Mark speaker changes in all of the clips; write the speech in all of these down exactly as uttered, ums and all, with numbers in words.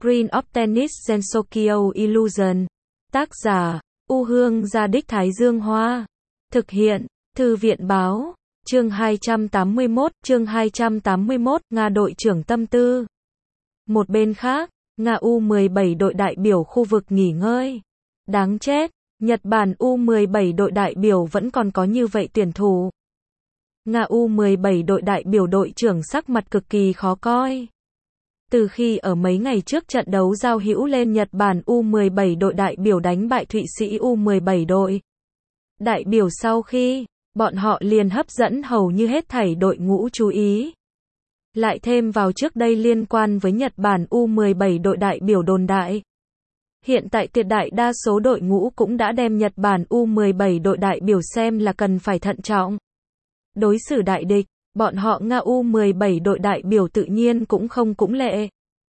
Speaker 1: Screen of Tennis Gensokyo Illusion. Tác giả, U Hương Gia Đích Thái Dương Hoa. Thực hiện, Thư viện Báo. Chương hai trăm tám mươi mốt, chương hai trăm tám mươi mốt, Nga đội trưởng tâm tư. Một bên khác, Nga U mười bảy đội đại biểu khu vực nghỉ ngơi. Đáng chết, Nhật Bản U mười bảy đội đại biểu vẫn còn có như vậy tuyển thủ. Nga U mười bảy đội đại biểu đội trưởng sắc mặt cực kỳ khó coi. Từ khi ở mấy ngày trước trận đấu giao hữu lên Nhật Bản U mười bảy đội đại biểu đánh bại Thụy Sĩ U mười bảy đội đại biểu sau khi, bọn họ liền hấp dẫn hầu như hết thảy đội ngũ chú ý. Lại thêm vào trước đây liên quan với Nhật Bản U mười bảy đội đại biểu đồn đại. Hiện tại tuyệt đại đa số đội ngũ cũng đã đem Nhật Bản U mười bảy đội đại biểu xem là cần phải thận trọng. Đối xử đại địch, bọn họ Nga U mười bảy đội đại biểu tự nhiên cũng không cũng lệ.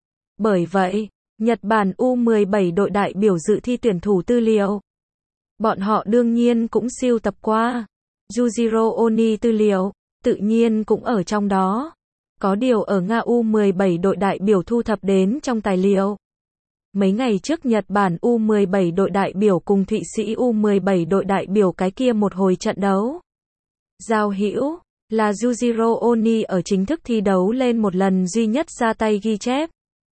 Speaker 1: Bởi vậy, Nhật Bản U mười bảy đội đại biểu dự thi tuyển thủ tư liệu. Bọn họ đương nhiên cũng siêu tập qua. Yujiro Oni tư liệu, tự nhiên cũng ở trong đó. Có điều ở Nga U mười bảy đội đại biểu thu thập đến trong tài liệu. Mấy ngày trước Nhật Bản U mười bảy đội đại biểu cùng Thụy Sĩ U mười bảy đội đại biểu cái kia một hồi trận đấu giao hữu, là Yujiro Oni ở chính thức thi đấu lên một lần duy nhất ra tay ghi chép.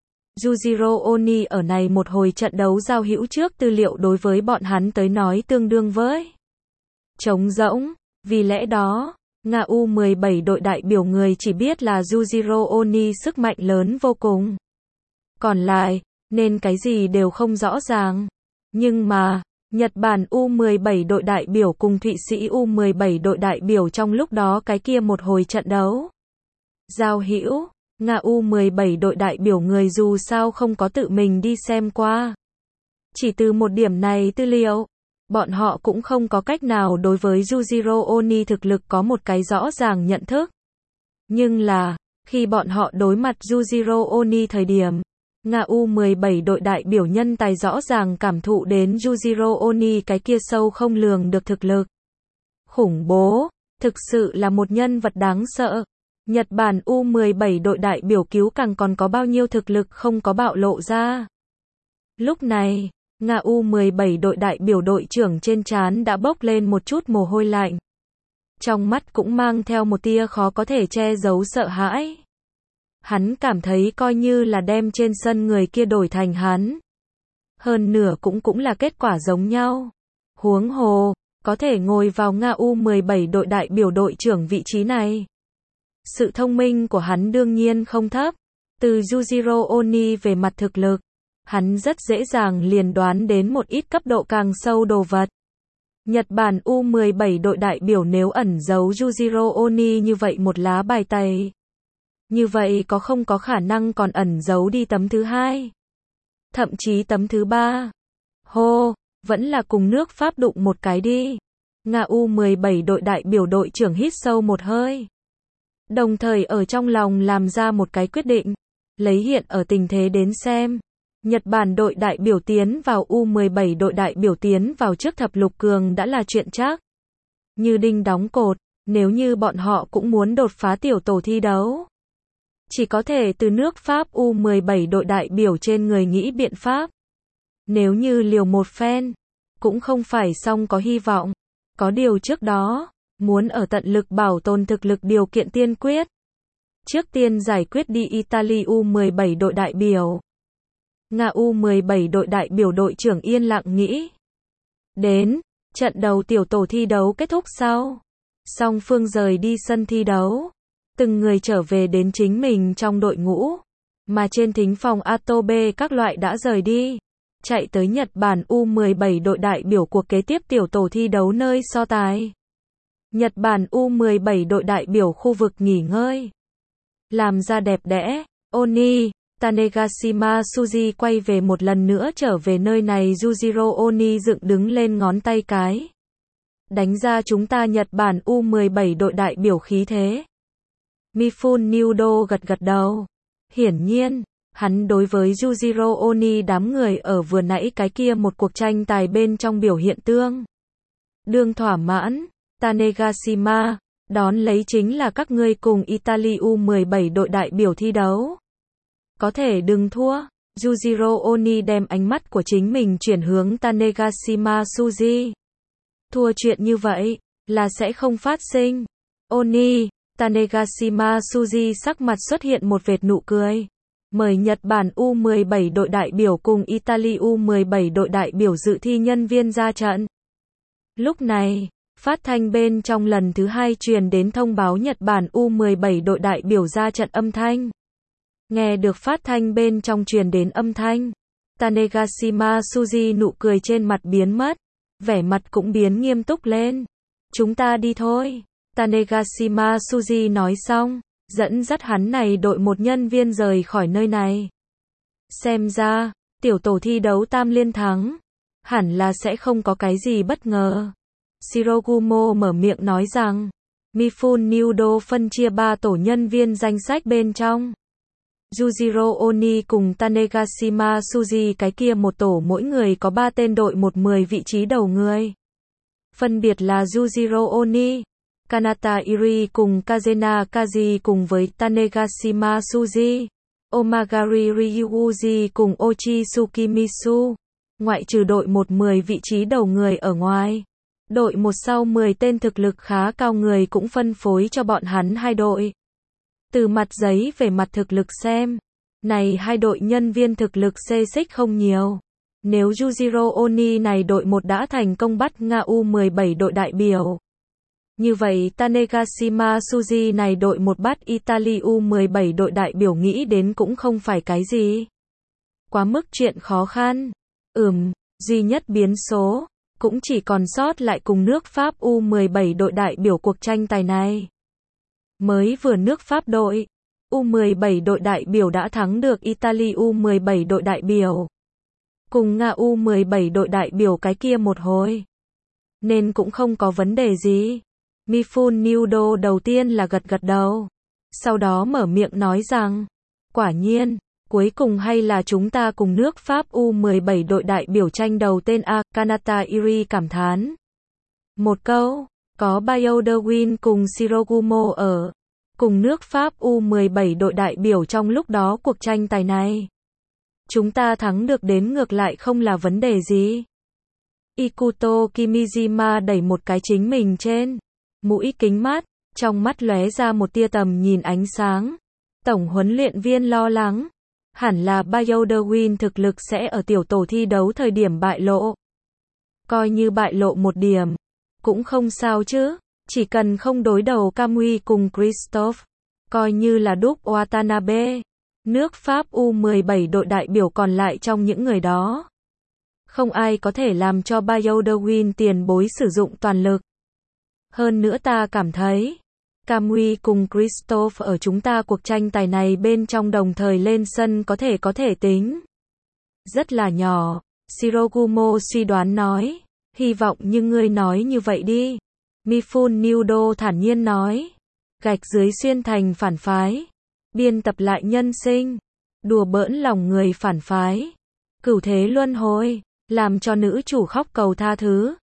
Speaker 1: Yujiro Oni ở này một hồi trận đấu giao hữu trước tư liệu đối với bọn hắn tới nói tương đương với trống rỗng, vì lẽ đó, Nga U mười bảy đội đại biểu người chỉ biết là Yujiro Oni sức mạnh lớn vô cùng. Còn lại, nên cái gì đều không rõ ràng. Nhưng mà, Nhật Bản U mười bảy đội đại biểu cùng Thụy Sĩ U mười bảy đội đại biểu trong lúc đó cái kia một hồi trận đấu giao hữu, Nga U mười bảy đội đại biểu người dù sao không có tự mình đi xem qua. Chỉ từ một điểm này tư liệu, bọn họ cũng không có cách nào đối với Yujiro Oni thực lực có một cái rõ ràng nhận thức. Nhưng là, khi bọn họ đối mặt Yujiro Oni thời điểm, Nga U mười bảy đội đại biểu nhân tài rõ ràng cảm thụ đến Yujiro Oni cái kia sâu không lường được thực lực. Khủng bố, thực sự là một nhân vật đáng sợ. Nhật Bản U mười bảy đội đại biểu cứu càng còn có bao nhiêu thực lực không có bạo lộ ra. Lúc này, Nga U mười bảy đội đại biểu đội trưởng trên trán đã bốc lên một chút mồ hôi lạnh. Trong mắt cũng mang theo một tia khó có thể che giấu sợ hãi. Hắn cảm thấy coi như là đem trên sân người kia đổi thành hắn. Hơn nửa cũng cũng là kết quả giống nhau. Huống hồ, có thể ngồi vào Nga U mười bảy đội đại biểu đội trưởng vị trí này. Sự thông minh của hắn đương nhiên không thấp. Từ Yujiro Oni về mặt thực lực, hắn rất dễ dàng liền đoán đến một ít cấp độ càng sâu đồ vật. Nhật Bản U mười bảy đội đại biểu nếu ẩn giấu Yujiro Oni như vậy một lá bài tẩy, như vậy có không có khả năng còn ẩn giấu đi tấm thứ hai, thậm chí tấm thứ ba. Hô, vẫn là cùng nước Pháp đụng một cái đi. Nga U mười bảy đội đại biểu đội trưởng hít sâu một hơi. Đồng thời ở trong lòng làm ra một cái quyết định. Lấy hiện ở tình thế đến xem, Nhật Bản đội đại biểu tiến vào U mười bảy đội đại biểu tiến vào trước thập lục cường đã là chuyện chắc. Như đinh đóng cột, nếu như bọn họ cũng muốn đột phá tiểu tổ thi đấu, chỉ có thể từ nước Pháp U mười bảy đội đại biểu trên người nghĩ biện pháp. Nếu như liều một phen, cũng không phải xong có hy vọng. Có điều trước đó, muốn ở tận lực bảo tồn thực lực điều kiện tiên quyết. Trước tiên giải quyết đi Italy U mười bảy đội đại biểu. Nga U mười bảy đội đại biểu đội trưởng yên lặng nghĩ. Đến, trận đầu tiểu tổ thi đấu kết thúc sau. Song phương rời đi sân thi đấu. Từng người trở về đến chính mình trong đội ngũ. Mà trên thính phòng Atobe các loại đã rời đi. Chạy tới Nhật Bản U mười bảy đội đại biểu cuộc kế tiếp tiểu tổ thi đấu nơi so tài. Nhật Bản U mười bảy đội đại biểu khu vực nghỉ ngơi. Làm ra đẹp đẽ, Oni, Tanegashima Suji quay về một lần nữa trở về nơi này. Yujiro Oni dựng đứng lên ngón tay cái. Đánh ra chúng ta Nhật Bản U mười bảy đội đại biểu khí thế. Mifune Nudo gật gật đầu. Hiển nhiên, hắn đối với Yujiro Oni đám người ở vừa nãy cái kia một cuộc tranh tài bên trong biểu hiện tương đương thỏa mãn. Tanegashima, đón lấy chính là các ngươi cùng Italy U mười bảy đội đại biểu thi đấu. Có thể đừng thua. Yujiro Oni đem ánh mắt của chính mình chuyển hướng Tanegashima Tsuji. Thua chuyện như vậy, là sẽ không phát sinh. Oni, Tanegashima Tsuji sắc mặt xuất hiện một vệt nụ cười. Mời Nhật Bản U mười bảy đội đại biểu cùng Italy U mười bảy đội đại biểu dự thi nhân viên ra trận. Lúc này, phát thanh bên trong lần thứ hai truyền đến thông báo Nhật Bản U mười bảy đội đại biểu ra trận âm thanh. Nghe được phát thanh bên trong truyền đến âm thanh, Tanegashima Tsuji nụ cười trên mặt biến mất, vẻ mặt cũng biến nghiêm túc lên. Chúng ta đi thôi. Tanegashima Tsuji nói xong, dẫn dắt hắn này đội một nhân viên rời khỏi nơi này. Xem ra, tiểu tổ thi đấu tam liên thắng, hẳn là sẽ không có cái gì bất ngờ. Shirogumo mở miệng nói rằng, Mifune Nudo phân chia ba tổ nhân viên danh sách bên trong. Yujiro Oni cùng Tanegashima Tsuji cái kia một tổ mỗi người có ba tên đội một mười vị trí đầu người. Phân biệt là Yujiro Oni, Kanata Iri cùng Kazena Kaji cùng với Tanegashima Tsuji, Omagari Ryuuji cùng Ochi Tsukimisu. Ngoại trừ đội một mười vị trí đầu người ở ngoài, đội một sau mười tên thực lực khá cao người cũng phân phối cho bọn hắn hai đội. Từ mặt giấy về mặt thực lực xem, này hai đội nhân viên thực lực xê xích không nhiều. Nếu Yujiro Oni này đội một đã thành công bắt Nga U mười bảy đội đại biểu, như vậy Tanegashima Tsuji này đội một bắt Italy U mười bảy đội đại biểu nghĩ đến cũng không phải cái gì quá mức chuyện khó khăn. Ừm, duy nhất biến số, cũng chỉ còn sót lại cùng nước Pháp U mười bảy đội đại biểu cuộc tranh tài này. Mới vừa nước Pháp đội, U mười bảy đội đại biểu đã thắng được Italy U mười bảy đội đại biểu. Cùng Nga U mười bảy đội đại biểu cái kia một hồi. Nên cũng không có vấn đề gì. Mifune Nudo đầu tiên là gật gật đầu. Sau đó mở miệng nói rằng, quả nhiên, cuối cùng hay là chúng ta cùng nước Pháp U mười bảy đội đại biểu tranh đầu tên A. Kanata Iri cảm thán. Một câu, có Bioderwin cùng Shirogumo ở. Cùng nước Pháp U mười bảy đội đại biểu trong lúc đó cuộc tranh tài này. Chúng ta thắng được đến ngược lại không là vấn đề gì. Ikuto Kimijima đẩy một cái chính mình trên mũi kính mát, trong mắt lóe ra một tia tầm nhìn ánh sáng. Tổng huấn luyện viên lo lắng, hẳn là Bioderwin thực lực sẽ ở tiểu tổ thi đấu thời điểm bại lộ. Coi như bại lộ một điểm, cũng không sao chứ, chỉ cần không đối đầu Kamui cùng Christophe, coi như là đúc Watanabe. Nước Pháp U mười bảy đội đại biểu còn lại trong những người đó. Không ai có thể làm cho Bioderwin tiền bối sử dụng toàn lực. Hơn nữa ta cảm thấy, Kamui cùng Christophe ở chúng ta cuộc tranh tài này bên trong đồng thời lên sân có thể có thể tính rất là nhỏ. Shirogumo suy đoán nói, hy vọng như ngươi nói như vậy đi. Mifune Nudo thản nhiên nói, gạch dưới xuyên thành phản phái, biên tập lại nhân sinh, đùa bỡn lòng người phản phái, cửu thế luân hồi, làm cho nữ chủ khóc cầu tha thứ.